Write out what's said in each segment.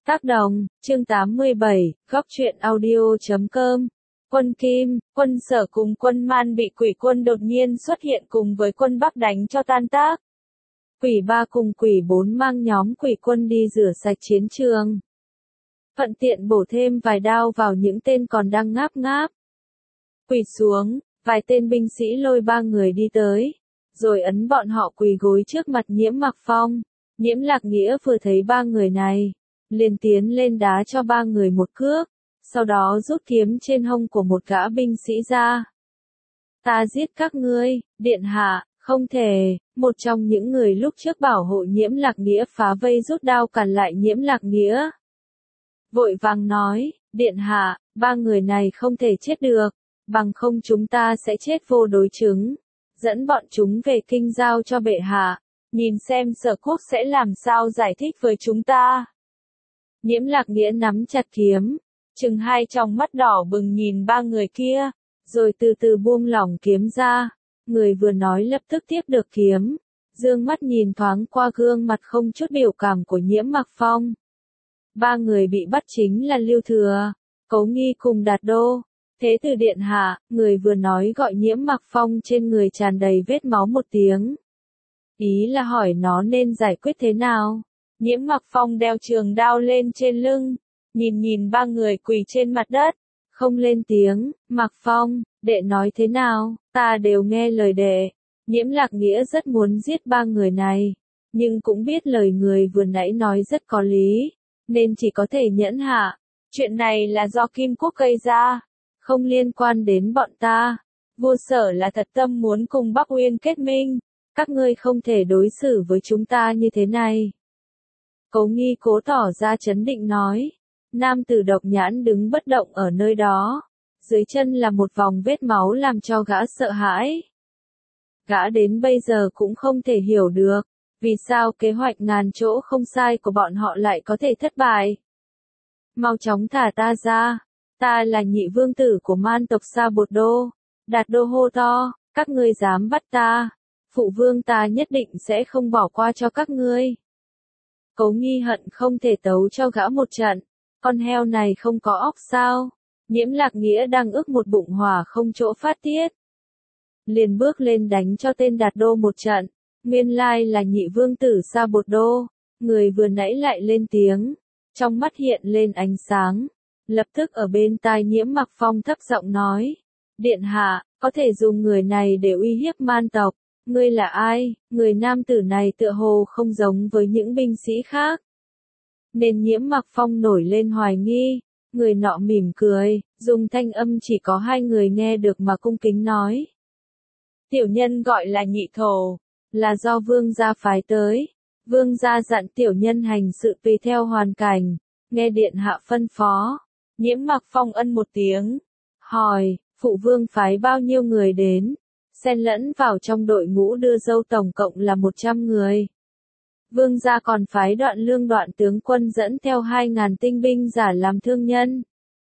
Tác đồng, chương 87, góc truyện audio.com. Quân Kim, quân Sở cùng quân Man bị quỷ quân đột nhiên xuất hiện cùng với quân Bắc đánh cho tan tác. Quỷ 3 cùng quỷ 4 mang nhóm quỷ quân đi rửa sạch chiến trường. Thuận tiện bổ thêm vài đao vào những tên còn đang ngáp ngáp. Quỳ xuống, vài tên binh sĩ lôi 3 người đi tới, rồi ấn bọn họ quỳ gối trước mặt Nhiễm Mặc Phong. Nhiễm Lạc Nghĩa vừa thấy 3 người này, liền tiến lên đá cho 3 người một cước, sau đó rút kiếm trên hông của một gã binh sĩ ra. Ta giết các ngươi, điện hạ, không thể. Một trong những người lúc trước bảo hộ Nhiễm Lạc Nghĩa phá vây rút đao cản lại Nhiễm Lạc Nghĩa. Vội vàng nói, điện hạ, 3 người này không thể chết được, bằng không chúng ta sẽ chết vô đối chứng. Dẫn bọn chúng về kinh giao cho bệ hạ, nhìn xem Sở Quốc sẽ làm sao giải thích với chúng ta. Nhiễm Lạc Nghĩa nắm chặt kiếm, chừng hai tròng mắt đỏ bừng nhìn 3 người kia, rồi từ từ buông lỏng kiếm ra. Người vừa nói lập tức tiếp được kiếm, dương mắt nhìn thoáng qua gương mặt không chút biểu cảm của Nhiễm Mặc Phong. 3 người bị bắt chính là Lưu Thừa, Cấu Nghi cùng Đạt Đô. Thế tử điện hạ, người vừa nói gọi Nhiễm Mặc Phong trên người tràn đầy vết máu một tiếng. Ý là hỏi nó nên giải quyết thế nào. Nhiễm Mặc Phong đeo trường đao lên trên lưng, nhìn 3 người quỳ trên mặt đất, không lên tiếng. Mặc Phong, đệ nói thế nào, ta đều nghe lời đệ. Nhiễm Lạc Nghĩa rất muốn giết 3 người này, nhưng cũng biết lời người vừa nãy nói rất có lý, nên chỉ có thể nhẫn hạ. Chuyện này là do Kim Quốc gây ra, không liên quan đến bọn ta. Vua Sở là thật tâm muốn cùng Bắc Uyên kết minh, các ngươi không thể đối xử với chúng ta như thế này. Cấu Nghi cố tỏ ra trấn định nói. Nam tử độc nhãn đứng bất động ở nơi đó, dưới chân là một vòng vết máu làm cho gã sợ hãi. Gã đến bây giờ cũng không thể hiểu được, vì sao kế hoạch ngàn chỗ không sai của bọn họ lại có thể thất bại. Mau chóng thả ta ra, ta là nhị vương tử của Man tộc Sa Bột Đô. Đạt Đô hô to, các ngươi dám bắt ta, phụ vương ta nhất định sẽ không bỏ qua cho các ngươi. Cấu Nghi hận không thể tấu cho gã một trận, con heo này không có óc sao. Nhiễm Lạc Nghĩa đang ức một bụng hỏa không chỗ phát tiết, liền bước lên đánh cho tên Đạt Đô một trận. Nguyên lai là nhị vương tử Sa Bột Đô, người vừa nãy lại lên tiếng, trong mắt hiện lên ánh sáng, lập tức ở bên tai Nhiễm Mặc Phong thấp giọng nói, điện hạ, có thể dùng người này để uy hiếp Man tộc. Ngươi là ai? Người nam tử này tựa hồ không giống với những binh sĩ khác, nên Nhiễm Mặc Phong nổi lên hoài nghi. Người nọ mỉm cười, dùng thanh âm chỉ có 2 người nghe được mà cung kính nói. Tiểu nhân gọi là Nhị Thổ, là do vương gia phái tới. Vương gia dặn tiểu nhân hành sự tùy theo hoàn cảnh, nghe điện hạ phân phó. Nhiễm Mặc Phong ân một tiếng, hỏi, phụ vương phái bao nhiêu người đến? Xen lẫn vào trong đội ngũ đưa dâu tổng cộng là 100 người. Vương gia còn phái Đoạn Lương Đoạn tướng quân dẫn theo 2.000 tinh binh giả làm thương nhân.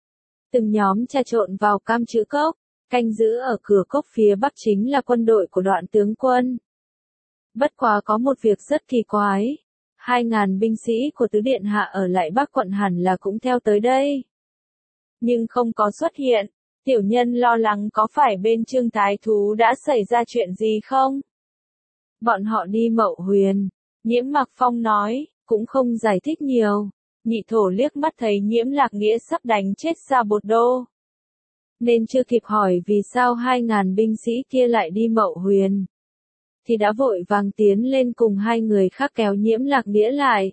Từng nhóm trà trộn vào Cam Chữ Cốc, canh giữ ở cửa cốc phía bắc chính là quân đội của Đoạn tướng quân. Bất quá có một việc rất kỳ quái, 2.000 binh sĩ của tứ điện hạ ở lại Bắc quận hẳn là cũng theo tới đây, nhưng không có xuất hiện. Tiểu nhân lo lắng có phải bên Trương Thái Thú đã xảy ra chuyện gì không? Bọn họ đi Mậu Huyền. Nhiễm Mặc Phong nói, cũng không giải thích nhiều. Nhị Thổ liếc mắt thấy Nhiễm Lạc Nghĩa sắp đánh chết Sa Bột Đô, nên chưa kịp hỏi vì sao 2.000 binh sĩ kia lại đi Mậu Huyền, thì đã vội vàng tiến lên cùng 2 người khác kéo Nhiễm Lạc Nghĩa lại.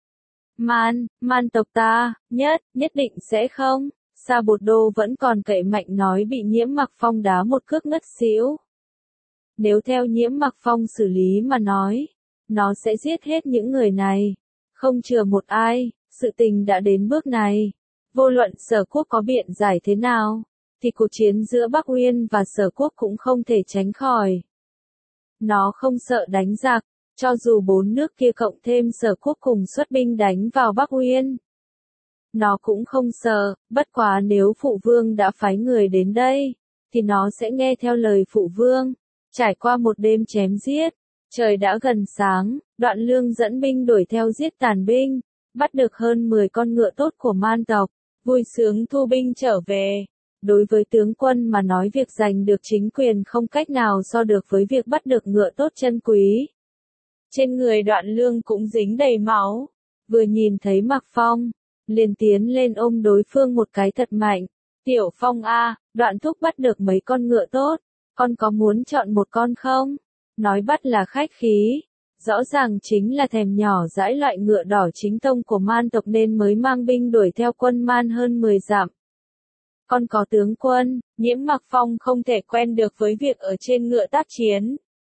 Man tộc ta, nhất định sẽ không. Sa Bột Đô vẫn còn cậy mạnh nói bị Nhiễm Mặc Phong đá một cước ngất xỉu. Nếu theo Nhiễm Mặc Phong xử lý mà nói, nó sẽ giết hết những người này, không chừa một ai. Sự tình đã đến bước này, vô luận Sở Quốc có biện giải thế nào, thì cuộc chiến giữa Bắc Uyên và Sở Quốc cũng không thể tránh khỏi. Nó không sợ đánh giặc, cho dù 4 nước kia cộng thêm Sở Quốc cùng xuất binh đánh vào Bắc Uyên, nó cũng không sợ. Bất quá nếu phụ vương đã phái người đến đây, thì nó sẽ nghe theo lời phụ vương. Trải qua một đêm chém giết, trời đã gần sáng, Đoạn Lương dẫn binh đuổi theo giết tàn binh, bắt được hơn 10 con ngựa tốt của man tộc, vui sướng thu binh trở về. Đối với tướng quân mà nói việc giành được chính quyền không cách nào so được với việc bắt được ngựa tốt chân quý. Trên người Đoạn Lương cũng dính đầy máu, vừa nhìn thấy Mạc Phong, liền tiến lên ôm đối phương một cái thật mạnh. Tiểu Phong a, Đoạn thúc bắt được mấy con ngựa tốt, con có muốn chọn một con không? Nói bắt là khách khí, rõ ràng chính là thèm nhỏ dãi loại ngựa đỏ chính tông của man tộc nên mới mang binh đuổi theo quân man hơn 10 dặm. Con có tướng quân, Nhiễm Mạc Phong không thể quen được với việc ở trên ngựa tác chiến.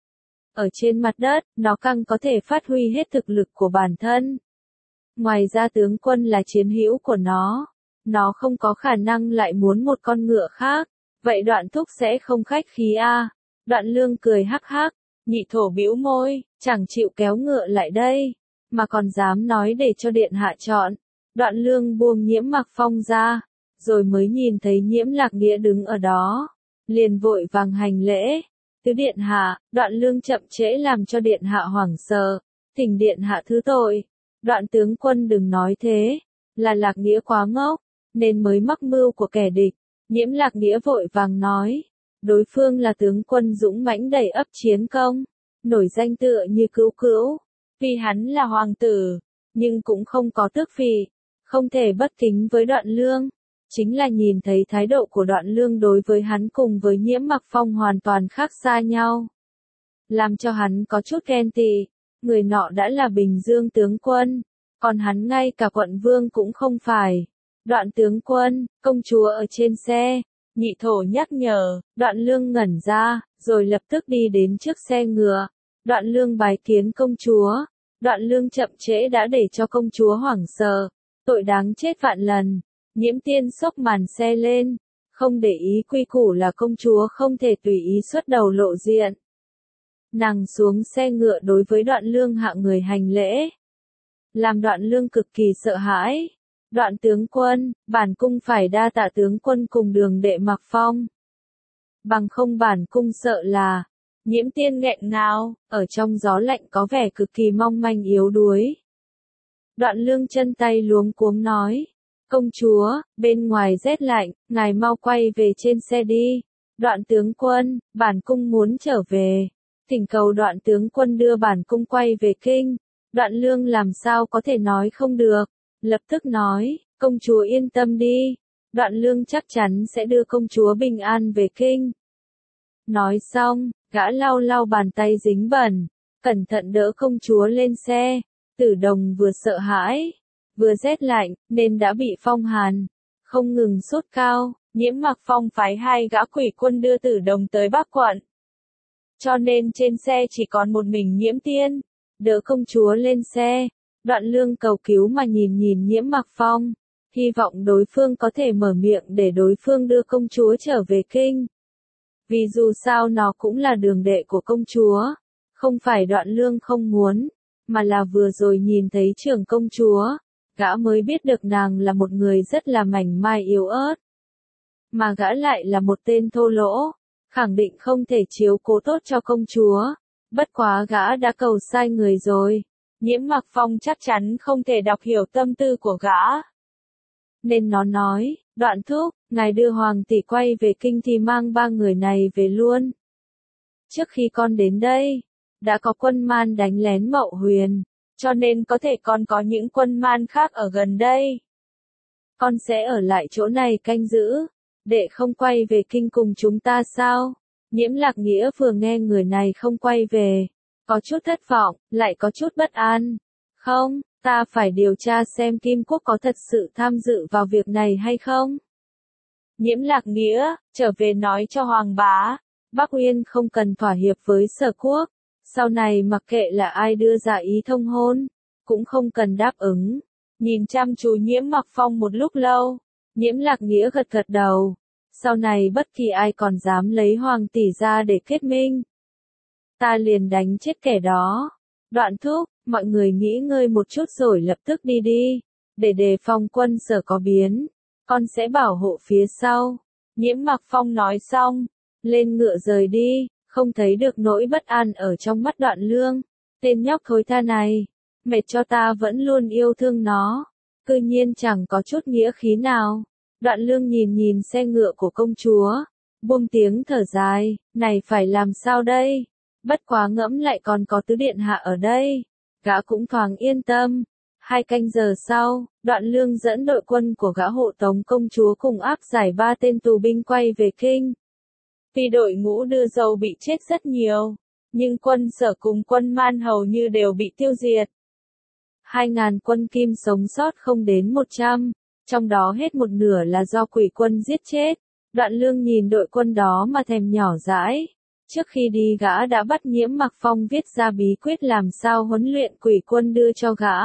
Ở trên mặt đất, nó càng có thể phát huy hết thực lực của bản thân. Ngoài ra tướng quân là chiến hữu của nó không có khả năng lại muốn một con ngựa khác, vậy Đoạn thúc sẽ không khách khí a? Đoạn Lương cười hắc hắc, Nhị thổ bĩu môi, chẳng chịu kéo ngựa lại đây, mà còn dám nói để cho điện hạ chọn. Đoạn Lương buông Nhiễm Mạc Phong ra, rồi mới nhìn thấy Nhiễm Lạc Nghĩa đứng ở đó, liền vội vàng hành lễ. Tứ điện hạ, Đoạn Lương chậm trễ làm cho điện hạ hoảng sợ, thỉnh điện hạ thứ tội. Đoạn tướng quân đừng nói thế, là Lạc Nghĩa quá ngốc, nên mới mắc mưu của kẻ địch. Nhiễm Lạc Nghĩa vội vàng nói, đối phương là tướng quân dũng mãnh đầy ấp chiến công, nổi danh tựa như Cữu Cữu, vì hắn là hoàng tử, nhưng cũng không có tước vị, không thể bất kính với Đoạn Lương. Chính là nhìn thấy thái độ của Đoạn Lương đối với hắn cùng với Nhiễm Mạc Phong hoàn toàn khác xa nhau, làm cho hắn có chút ghen tị. Người nọ đã là Bình Dương tướng quân, còn hắn ngay cả quận vương cũng không phải. Đoạn tướng quân, công chúa ở trên xe. Nhị thổ nhắc nhở, Đoạn Lương ngẩn ra, rồi lập tức đi đến trước xe ngựa. Đoạn Lương bái kiến công chúa. Đoạn Lương chậm trễ đã để cho công chúa hoảng sợ, tội đáng chết vạn lần. Nhiễm Tiên xốc màn xe lên, không để ý quy củ là công chúa không thể tùy ý xuất đầu lộ diện. Nàng xuống xe ngựa đối với Đoạn Lương hạ người hành lễ, làm Đoạn Lương cực kỳ sợ hãi. Đoạn tướng quân, bản cung phải đa tạ tướng quân cùng Đường đệ Mạc Phong. Bằng không bản cung sợ là. Nhiễm Tiên nghẹn ngào, ở trong gió lạnh có vẻ cực kỳ mong manh yếu đuối. Đoạn Lương chân tay luống cuống nói, công chúa, bên ngoài rét lạnh, ngài mau quay về trên xe đi. Đoạn tướng quân, bản cung muốn trở về. Thỉnh cầu Đoạn tướng quân đưa bản cung quay về kinh. Đoạn Lương làm sao có thể nói không được, lập tức nói, công chúa yên tâm đi. Đoạn Lương chắc chắn sẽ đưa công chúa bình an về kinh. Nói xong, gã lau lau bàn tay dính bẩn, cẩn thận đỡ công chúa lên xe. Tử Đồng vừa sợ hãi, vừa rét lạnh, nên đã bị phong hàn, không ngừng sốt cao. Nhiễm Mạc Phong phái 2 gã quỷ quân đưa Tử Đồng tới Bắc quận, cho nên trên xe chỉ còn một mình Nhiễm Tiên, đỡ công chúa lên xe. Đoạn Lương cầu cứu mà nhìn nhìn Nhiễm Mạc Phong, hy vọng đối phương có thể mở miệng để đối phương đưa công chúa trở về kinh. Vì dù sao nó cũng là đường đệ của công chúa, không phải Đoạn Lương không muốn, mà là vừa rồi nhìn thấy trưởng công chúa, gã mới biết được nàng là một người rất là mảnh mai yếu ớt. Mà gã lại là một tên thô lỗ, khẳng định không thể chiếu cố tốt cho công chúa. Bất quá gã đã cầu sai người rồi. Nhiễm Mạc Phong chắc chắn không thể đọc hiểu tâm tư của gã. Nên nó nói, Đoạn thúc, ngài đưa hoàng tỷ quay về kinh thì mang 3 người này về luôn. Trước khi con đến đây, đã có quân man đánh lén Mậu Huyền, cho nên có thể con có những quân man khác ở gần đây. Con sẽ ở lại chỗ này canh giữ, để không quay về kinh cùng chúng ta sao? Nhiễm Lạc Nghĩa vừa nghe người này không quay về, có chút thất vọng, lại có chút bất an. Không, ta phải điều tra xem Kim Quốc có thật sự tham dự vào việc này hay không. Nhiễm Lạc Nghĩa, trở về nói cho Hoàng bá, Bắc Uyên không cần thỏa hiệp với Sở Quốc, sau này mặc kệ là ai đưa ra ý thông hôn, cũng không cần đáp ứng. Nhìn chăm chú Nhiễm Mạc Phong một lúc lâu, Nhiễm Lạc Nghĩa gật gật đầu, sau này bất kỳ ai còn dám lấy hoàng tỷ ra để kết minh, ta liền đánh chết kẻ đó. Đoạn thúc, mọi người nghỉ ngơi một chút rồi lập tức đi đi, để đề phòng quân Sở có biến, con sẽ bảo hộ phía sau. Nhiễm Mạc Phong nói xong, lên ngựa rời đi, không thấy được nỗi bất an ở trong mắt Đoạn Lương. Tên nhóc thối tha này, Mệt cho ta vẫn luôn yêu thương nó. Cư nhiên chẳng có chút nghĩa khí nào. Đoạn Lương nhìn nhìn xe ngựa của công chúa. Buông tiếng thở dài, này phải làm sao đây? Bất quá ngẫm lại còn có tứ điện hạ ở đây. Gã cũng thoáng yên tâm. 2 canh giờ sau, Đoạn Lương dẫn đội quân của gã hộ tống công chúa cùng áp giải 3 tên tù binh quay về kinh. Tuy đội ngũ đưa dâu bị chết rất nhiều, nhưng quân Sở cùng quân Man hầu như đều bị tiêu diệt. 2.000 quân Kim sống sót không đến 100, trong đó hết một nửa là do quỷ quân giết chết. Đoạn Lương nhìn đội quân đó mà thèm nhỏ dãi. Trước khi đi gã đã bắt Nhiễm Mặc Phong viết ra bí quyết làm sao huấn luyện quỷ quân đưa cho gã.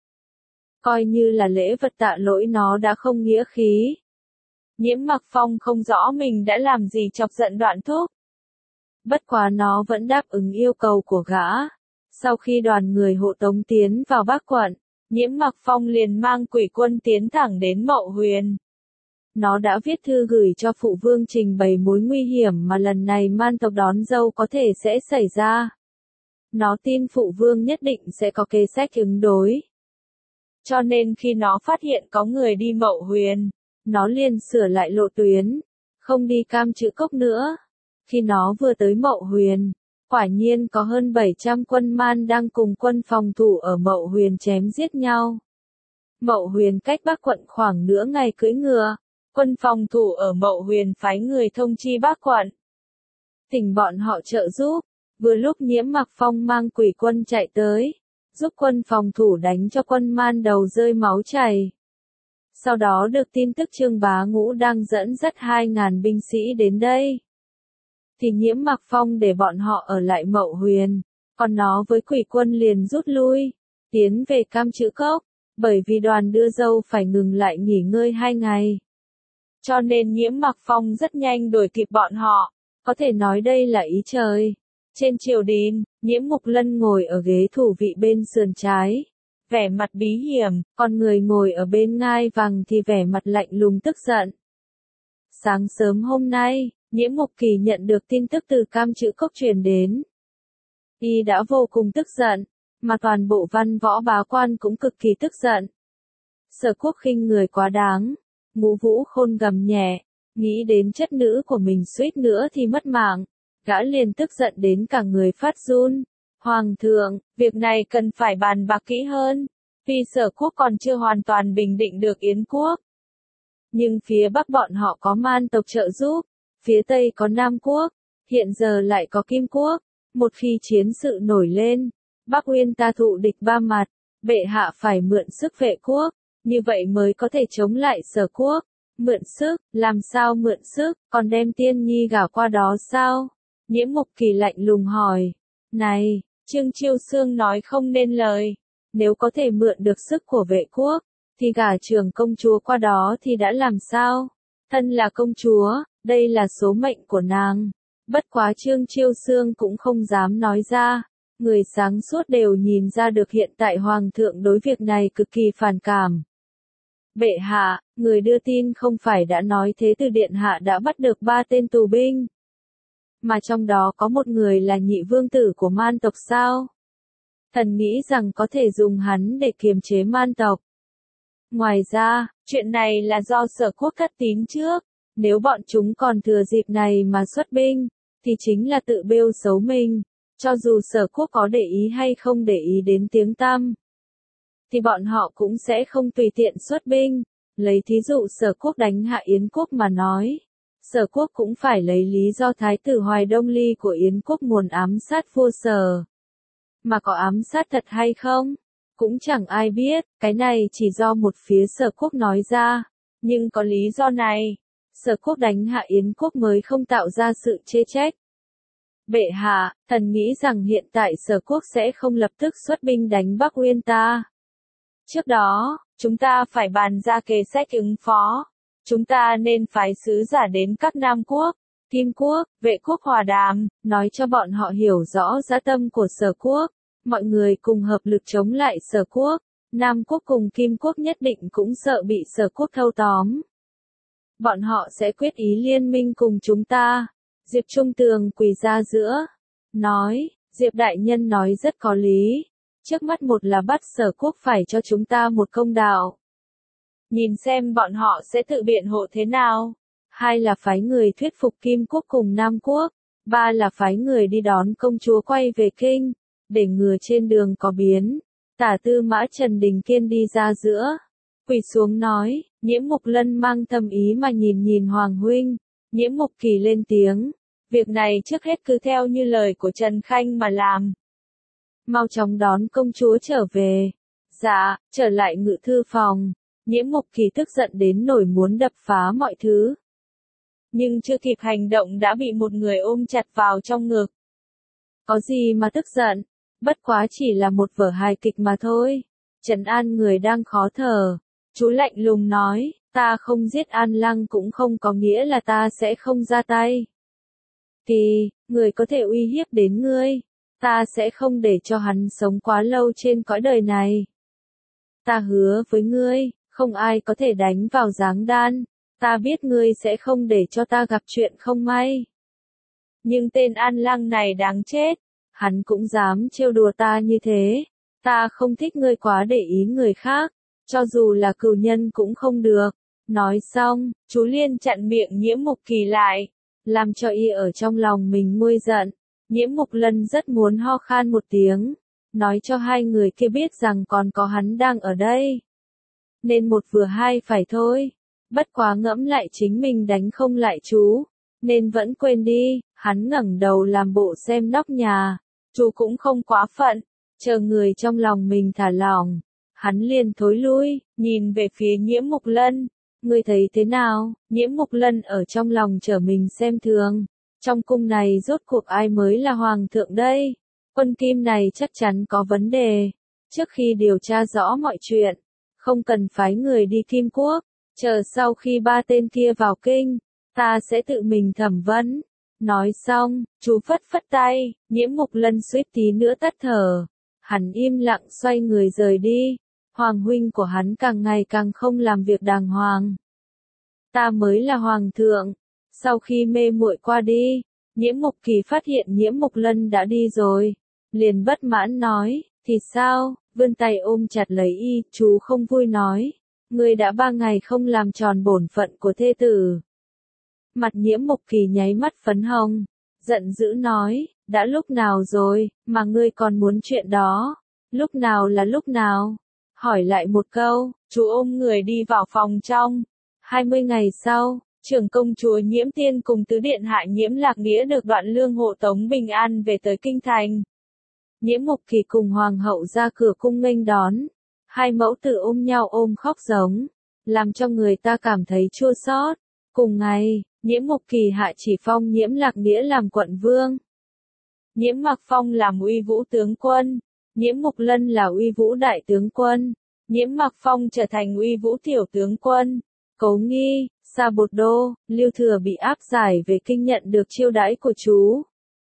Coi như là lễ vật tạ lỗi nó đã không nghĩa khí. Nhiễm Mặc Phong không rõ mình đã làm gì chọc giận Đoạn Thúc. Bất quá nó vẫn đáp ứng yêu cầu của gã. Sau khi đoàn người hộ tống tiến vào Bắc quận, Nhiễm Mặc Phong liền mang quỷ quân tiến thẳng đến Mậu Huyền. Nó đã viết thư gửi cho phụ vương trình bày mối nguy hiểm mà lần này Man tộc đón dâu có thể sẽ xảy ra. Nó tin phụ vương nhất định sẽ có kế sách ứng đối. Cho nên khi nó phát hiện có người đi Mậu Huyền, nó liền sửa lại lộ tuyến, không đi Cam Chữ Cốc nữa. Khi nó vừa tới Mậu Huyền, quả nhiên có hơn 700 quân Man đang cùng quân phòng thủ ở Mậu Huyền chém giết nhau. Mậu Huyền cách Bắc quận khoảng nửa ngày cưỡi ngựa, quân phòng thủ ở Mậu Huyền phái người thông chi Bắc quận, thỉnh bọn họ trợ giúp. Vừa lúc Nhiễm Mặc Phong mang quỷ quân chạy tới, giúp quân phòng thủ đánh cho quân Man đầu rơi máu chảy. Sau đó được tin tức Trương Bá Ngũ đang dẫn dắt 2.000 binh sĩ đến đây. Thì Nhiễm Mặc Phong để bọn họ ở lại Mậu Huyền, còn nó với quỷ quân liền rút lui, tiến về Cam Chữ Cốc, bởi vì đoàn đưa dâu phải ngừng lại nghỉ ngơi 2 ngày. Cho nên Nhiễm Mặc Phong rất nhanh đuổi kịp bọn họ, có thể nói đây là ý trời. Trên triều đình, Nhiễm Mục Lân ngồi ở ghế thủ vị bên sườn trái, vẻ mặt bí hiểm, còn người ngồi ở bên ngai vàng thì vẻ mặt lạnh lùng tức giận. Sáng sớm hôm nay, Nhiễm Mục Kỳ nhận được tin tức từ Cam Chữ Cốc truyền đến. Y đã vô cùng tức giận, mà toàn bộ văn võ bá quan cũng cực kỳ tức giận. Sở Quốc khinh người quá đáng, Ngũ Vũ Khôn gầm nhẹ, nghĩ đến chất nữ của mình suýt nữa thì mất mạng, gã liền tức giận đến cả người phát run. Hoàng thượng, việc này cần phải bàn bạc kỹ hơn, vì Sở Quốc còn chưa hoàn toàn bình định được Yến quốc. Nhưng phía Bắc bọn họ có Man tộc trợ giúp, phía Tây có Nam quốc, hiện giờ lại có Kim quốc. Một khi chiến sự nổi lên, Bắc Uyên ta thụ địch 3 mặt, bệ hạ phải mượn sức Vệ quốc, như vậy mới có thể chống lại Sở Quốc. Mượn sức, làm sao mượn sức, còn đem Tiên Nhi gả qua đó sao? Nhiễm Mục Kỳ lạnh lùng hỏi. Này, Trương Chiêu Xương nói không nên lời. Nếu có thể mượn được sức của Vệ quốc, thì gả trưởng công chúa qua đó thì đã làm sao? Thân là công chúa, đây là số mệnh của nàng. Bất quá Trương Chiêu Xương cũng không dám nói ra. Người sáng suốt đều nhìn ra được hiện tại Hoàng thượng đối việc này cực kỳ phản cảm. Bệ hạ, người đưa tin không phải đã nói Thế Tử Điện hạ đã bắt được 3 tên tù binh, mà trong đó có một người là nhị vương tử của Man tộc sao? Thần nghĩ rằng có thể dùng hắn để kiềm chế Man tộc. Ngoài ra, chuyện này là do Sở Quốc thất tín trước, nếu bọn chúng còn thừa dịp này mà xuất binh, thì chính là tự bêu xấu mình. Cho dù Sở Quốc có để ý hay không để ý đến tiếng tăm, thì bọn họ cũng sẽ không tùy tiện xuất binh. Lấy thí dụ Sở Quốc đánh hạ Yến quốc mà nói, Sở Quốc cũng phải lấy lý do Thái tử Hoài Đông Ly của Yến quốc muốn ám sát vua Sở. Mà có ám sát thật hay không? Cũng chẳng ai biết, cái này chỉ do một phía Sở Quốc nói ra. Nhưng có lý do này, Sở Quốc đánh hạ Yến quốc mới không tạo ra sự chê trách. Bệ hạ, thần nghĩ rằng hiện tại Sở Quốc sẽ không lập tức xuất binh đánh Bắc Uyên ta. Trước đó, chúng ta phải bàn ra kế sách ứng phó. Chúng ta nên phái sứ giả đến các Nam quốc, Kim quốc, Vệ quốc hòa đàm, nói cho bọn họ hiểu rõ dã tâm của Sở Quốc. Mọi người cùng hợp lực chống lại Sở Quốc. Nam quốc cùng Kim quốc nhất định cũng sợ bị Sở Quốc thâu tóm. Bọn họ sẽ quyết ý liên minh cùng chúng ta. Diệp Trung Tường quỳ ra giữa, nói, Diệp đại nhân nói rất có lý. Trước mắt một là bắt Sở Quốc phải cho chúng ta một công đạo. Nhìn xem bọn họ sẽ tự biện hộ thế nào. Hai là phái người thuyết phục Kim Quốc cùng Nam Quốc. Ba là phái người đi đón công chúa quay về kinh, để ngừa trên đường có biến. Tả Tư Mã Trần Đình Kiên đi ra giữa, quỳ xuống nói, Nhiễm Mục Lân mang tâm ý mà nhìn nhìn Hoàng huynh. Nhiễm Mục Kỳ lên tiếng, việc này trước hết cứ theo như lời của Trần Khanh mà làm. Mau chóng đón công chúa trở về. Dạ, trở lại ngự thư phòng. Nhiễm Mục Kỳ tức giận đến nổi muốn đập phá mọi thứ. Nhưng chưa kịp hành động đã bị một người ôm chặt vào trong ngực. Có gì mà tức giận, bất quá chỉ là một vở hài kịch mà thôi. Trấn an người đang khó thở. Chú lạnh lùng nói, ta không giết An Lăng cũng không có nghĩa là ta sẽ không ra tay. Kỳ, người có thể uy hiếp đến ngươi. Ta sẽ không để cho hắn sống quá lâu trên cõi đời này. Ta hứa với ngươi, không ai có thể đánh vào Giáng Đan. Ta biết ngươi sẽ không để cho ta gặp chuyện không may. Nhưng tên An Lăng này đáng chết. Hắn cũng dám trêu đùa ta như thế. Ta không thích ngươi quá để ý người khác. Cho dù là cừu nhân cũng không được. Nói xong, chú Liên chặn miệng Nhiễm Mục Kỳ lại. Làm cho y ở trong lòng mình nguôi giận. Nhiễm Mục Lân rất muốn ho khan một tiếng. Nói cho hai người kia biết rằng còn có hắn đang ở đây. Nên một vừa hai phải thôi. Bất quá ngẫm lại chính mình đánh không lại chú. Nên vẫn quên đi. Hắn ngẩng đầu làm bộ xem nóc nhà. Chú cũng không quá phận. Chờ người trong lòng mình thả lỏng. Hắn liền thối lui, nhìn về phía Nhiễm Mục Lân. Ngươi thấy thế nào? Nhiễm Mục Lân ở trong lòng trở mình xem thường. Trong cung này rốt cuộc ai mới là hoàng thượng đây? Quân Kim này chắc chắn có vấn đề. Trước khi điều tra rõ mọi chuyện, không cần phái người đi Kim Quốc. Chờ sau khi ba tên kia vào kinh, ta sẽ tự mình thẩm vấn. Nói xong, chú phất phất tay, Nhiễm Mục Lân suýt tí nữa tắt thở. Hắn im lặng xoay người rời đi. Hoàng huynh của hắn càng ngày càng không làm việc đàng hoàng. Ta mới là hoàng thượng. Sau khi mê muội qua đi, Nhiễm Mục Kỳ phát hiện Nhiễm Mục Lân đã đi rồi. Liền bất mãn nói, thì sao, vươn tay ôm chặt lấy y, chú không vui nói. Ngươi đã 3 ngày không làm tròn bổn phận của thê tử. Mặt Nhiễm Mục Kỳ nháy mắt phấn hồng, giận dữ nói, đã lúc nào rồi, mà ngươi còn muốn chuyện đó. Lúc nào là lúc nào? Hỏi lại một câu, chú ôm người đi vào phòng trong. 20 ngày sau, trưởng công chúa Nhiễm Tiên cùng tứ điện hạ Nhiễm Lạc Nghĩa được Đoạn Lương hộ tống bình an về tới kinh thành. Nhiễm Mục Kỳ cùng hoàng hậu ra cửa cung nghênh đón. Hai mẫu tử ôm nhau ôm khóc giống, làm cho người ta cảm thấy chua xót. Cùng ngày, Nhiễm Mục Kỳ hạ chỉ phong Nhiễm Lạc Nghĩa làm quận vương. Nhiễm Mặc Phong làm uy vũ tướng quân. Nhiễm Mục Lân là uy vũ đại tướng quân. Nhiễm Mặc Phong trở thành uy vũ tiểu tướng quân. Cố Nghi, Sa Bột Đô, Lưu Thừa bị áp giải về kinh nhận được chiêu đãi của chú.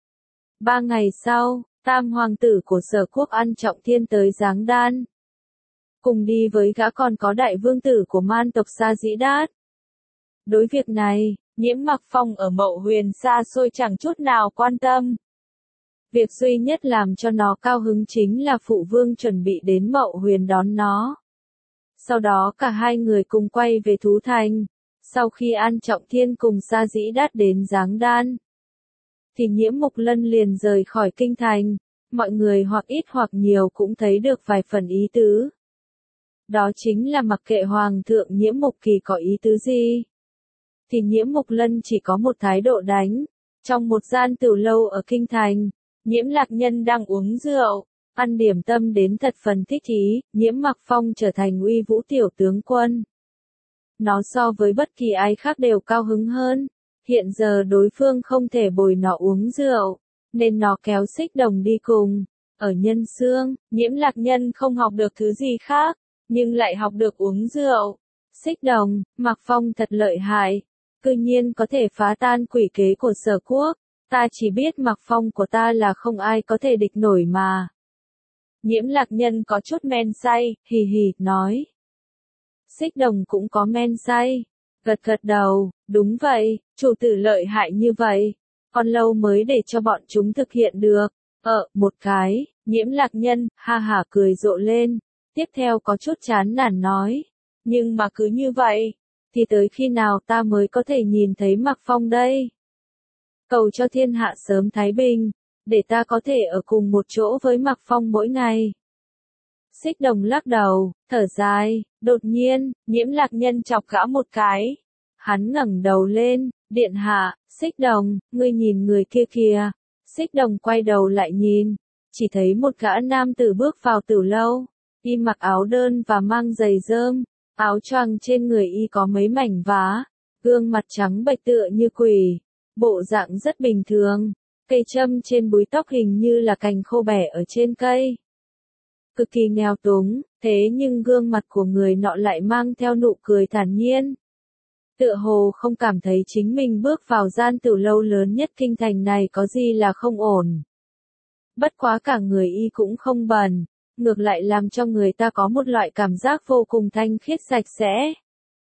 3 ngày sau, tam hoàng tử của Sở Quốc An Trọng Thiên tới Giáng Đan. Cùng đi với gã còn có đại vương tử của Man tộc Sa Dĩ Đát. Đối việc này, Nhiễm Mặc Phong ở Mậu Huyền xa xôi chẳng chút nào quan tâm. Việc duy nhất làm cho nó cao hứng chính là phụ vương chuẩn bị đến Mậu Huyền đón nó. Sau đó cả hai người cùng quay về Thú Thành. Sau khi An Trọng Thiên cùng Sa Dĩ Đát đến Giáng Đan, thì Nhiễm Mục Lân liền rời khỏi kinh thành. Mọi người hoặc ít hoặc nhiều cũng thấy được vài phần ý tứ. Đó chính là mặc kệ hoàng thượng Nhiễm Mục Kỳ có ý tứ gì, thì Nhiễm Mục Lân chỉ có một thái độ đánh. Trong một gian tiểu lâu ở kinh thành, Nhiễm Lạc Nhân đang uống rượu, ăn điểm tâm đến thật phần thích ý. Nhiễm Mặc Phong trở thành uy vũ tiểu tướng quân. Nó so với bất kỳ ai khác đều cao hứng hơn. Hiện giờ đối phương không thể bồi nó uống rượu, nên nó kéo Xích Đồng đi cùng. Ở Nhân Xương, Nhiễm Lạc Nhân không học được thứ gì khác, nhưng lại học được uống rượu. Xích Đồng, Mặc Phong thật lợi hại, cư nhiên có thể phá tan quỷ kế của Sở Quốc. Ta chỉ biết Mặc Phong của ta là không ai có thể địch nổi mà. Nhiễm Lạc Nhân có chút men say, hì hì, nói. Xích Đồng cũng có men say, gật gật đầu, đúng vậy, chủ tử lợi hại như vậy, còn lâu mới để cho bọn chúng thực hiện được. Một cái, Nhiễm Lạc Nhân, ha hả cười rộ lên, tiếp theo có chút chán nản nói, nhưng mà cứ như vậy, thì tới khi nào ta mới có thể nhìn thấy Mạc Phong đây? Cầu cho thiên hạ sớm thái bình, để ta có thể ở cùng một chỗ với Mạc Phong mỗi ngày. Xích Đồng lắc đầu, thở dài, đột nhiên, Nhiễm Lạc Nhân chọc gã một cái. Hắn ngẩng đầu lên, điện hạ, Xích Đồng, ngươi nhìn người kia kìa. Xích Đồng quay đầu lại nhìn, chỉ thấy một gã nam tử bước vào tử lâu, y mặc áo đơn và mang giày rơm, áo choàng trên người y có mấy mảnh vá, gương mặt trắng bệch tựa như quỷ, bộ dạng rất bình thường, cây châm trên búi tóc hình như là cành khô bẻ ở trên cây. Cực kỳ nghèo túng, thế nhưng gương mặt của người nọ lại mang theo nụ cười thản nhiên. Tựa hồ không cảm thấy chính mình bước vào gian tử lâu lớn nhất kinh thành này có gì là không ổn. Bất quá cả người y cũng không bẩn, ngược lại làm cho người ta có một loại cảm giác vô cùng thanh khiết sạch sẽ.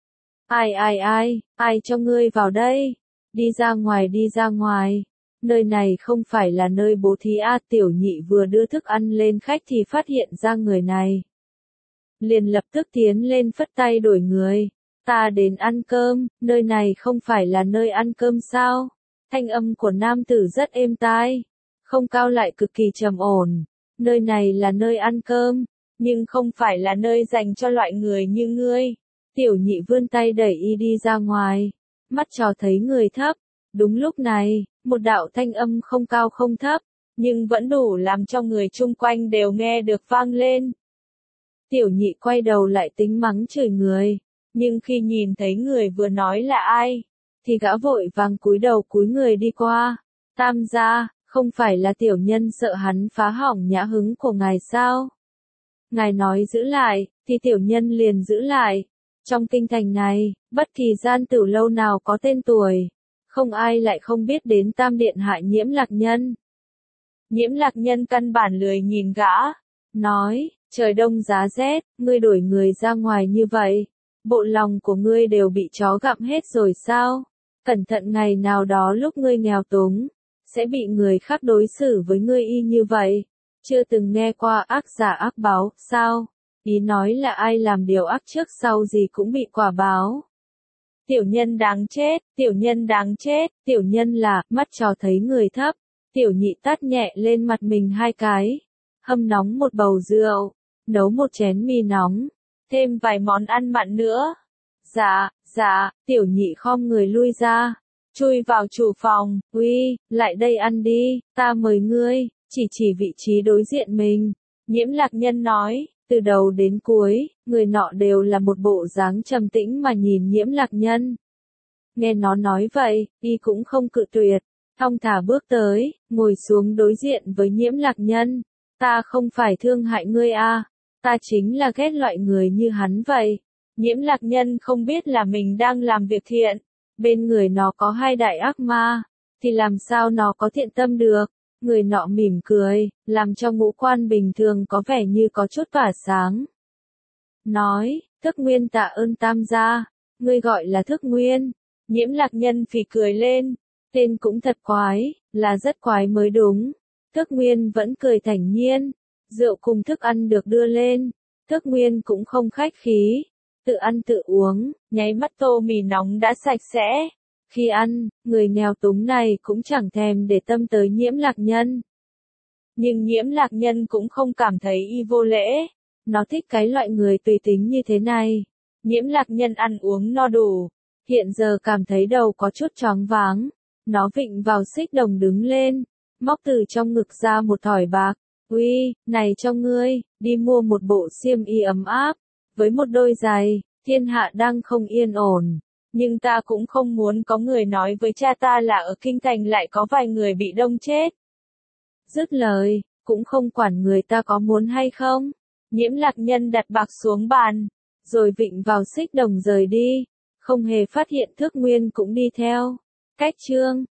Ai cho ngươi vào đây? Đi ra ngoài. Nơi này không phải là nơi bố thí a. Tiểu Nhị vừa đưa thức ăn lên khách thì phát hiện ra người này. Liền lập tức tiến lên phất tay đổi người. Ta đến ăn cơm, nơi này không phải là nơi ăn cơm sao? Thanh âm của nam tử rất êm tai, không cao lại cực kỳ trầm ổn. Nơi này là nơi ăn cơm, nhưng không phải là nơi dành cho loại người như ngươi. Tiểu Nhị vươn tay đẩy y đi ra ngoài, mắt trò thấy người thấp. Đúng lúc này, một đạo thanh âm không cao không thấp, nhưng vẫn đủ làm cho người chung quanh đều nghe được vang lên. Tiểu Nhị quay đầu lại tính mắng chửi người, nhưng khi nhìn thấy người vừa nói là ai, thì gã vội vàng cúi đầu cúi người đi qua. Tam gia, không phải là tiểu nhân sợ hắn phá hỏng nhã hứng của ngài sao? Ngài nói giữ lại, thì tiểu nhân liền giữ lại. Trong kinh thành này, bất kỳ gian tử lâu nào có tên tuổi, không ai lại không biết đến Tam Điện Hạ Nhiễm Lạc Nhân. Nhiễm Lạc Nhân căn bản lười nhìn gã, nói, trời đông giá rét, ngươi đuổi người ra ngoài như vậy, bộ lòng của ngươi đều bị chó gặm hết rồi sao? Cẩn thận ngày nào đó lúc ngươi nghèo túng, sẽ bị người khác đối xử với ngươi y như vậy. Chưa từng nghe qua ác giả ác báo, sao? Ý nói là ai làm điều ác trước sau gì cũng bị quả báo. Tiểu nhân đáng chết, tiểu nhân đáng chết, tiểu nhân là, mắt trò thấy người thấp. Tiểu Nhị tát nhẹ lên mặt mình 2 cái, hâm nóng một bầu rượu, nấu một chén mì nóng, thêm vài món ăn mặn nữa. Dạ, Tiểu Nhị khom người lui ra, chui vào chủ phòng, uy, lại đây ăn đi, ta mời ngươi, chỉ vị trí đối diện mình. Nhiễm Lạc Nhân nói, từ đầu đến cuối, người nọ đều là một bộ dáng trầm tĩnh mà nhìn Nhiễm Lạc Nhân. Nghe nó nói vậy, y cũng không cự tuyệt, thong thả bước tới, ngồi xuống đối diện với Nhiễm Lạc Nhân. Ta không phải thương hại ngươi a, ta chính là ghét loại người như hắn vậy. Nhiễm Lạc Nhân không biết là mình đang làm việc thiện, bên người nó có 2 đại ác ma, thì làm sao nó có thiện tâm được. Người nọ mỉm cười, làm cho ngũ quan bình thường có vẻ như có chút tỏa sáng. Nói, Thức Nguyên tạ ơn Tam gia, ngươi gọi là Thức Nguyên. Nhiễm Lạc Nhân phì cười lên, tên cũng thật quái, là rất quái mới đúng. Thức Nguyên vẫn cười thản nhiên, rượu cùng thức ăn được đưa lên, Thức Nguyên cũng không khách khí, tự ăn tự uống, nháy mắt tô mì nóng đã sạch sẽ. Khi ăn, người nghèo túng này cũng chẳng thèm để tâm tới Nhiễm Lạc Nhân. Nhưng Nhiễm Lạc Nhân cũng không cảm thấy y vô lễ, nó thích cái loại người tùy tính như thế này. Nhiễm Lạc Nhân ăn uống no đủ, hiện giờ cảm thấy đầu có chút choáng váng, nó vịn vào Xích Đồng đứng lên, móc từ trong ngực ra một thỏi bạc, uy, này cho ngươi, đi mua một bộ xiêm y ấm áp, với một đôi giày, thiên hạ đang không yên ổn. Nhưng ta cũng không muốn có người nói với cha ta là ở kinh thành lại có vài người bị đông chết. Dứt lời, cũng không quản người ta có muốn hay không. Nhiễm Lạc Nhân đặt bạc xuống bàn, rồi vịn vào Xích Đồng rời đi, không hề phát hiện Thức Nguyên cũng đi theo. Cách chương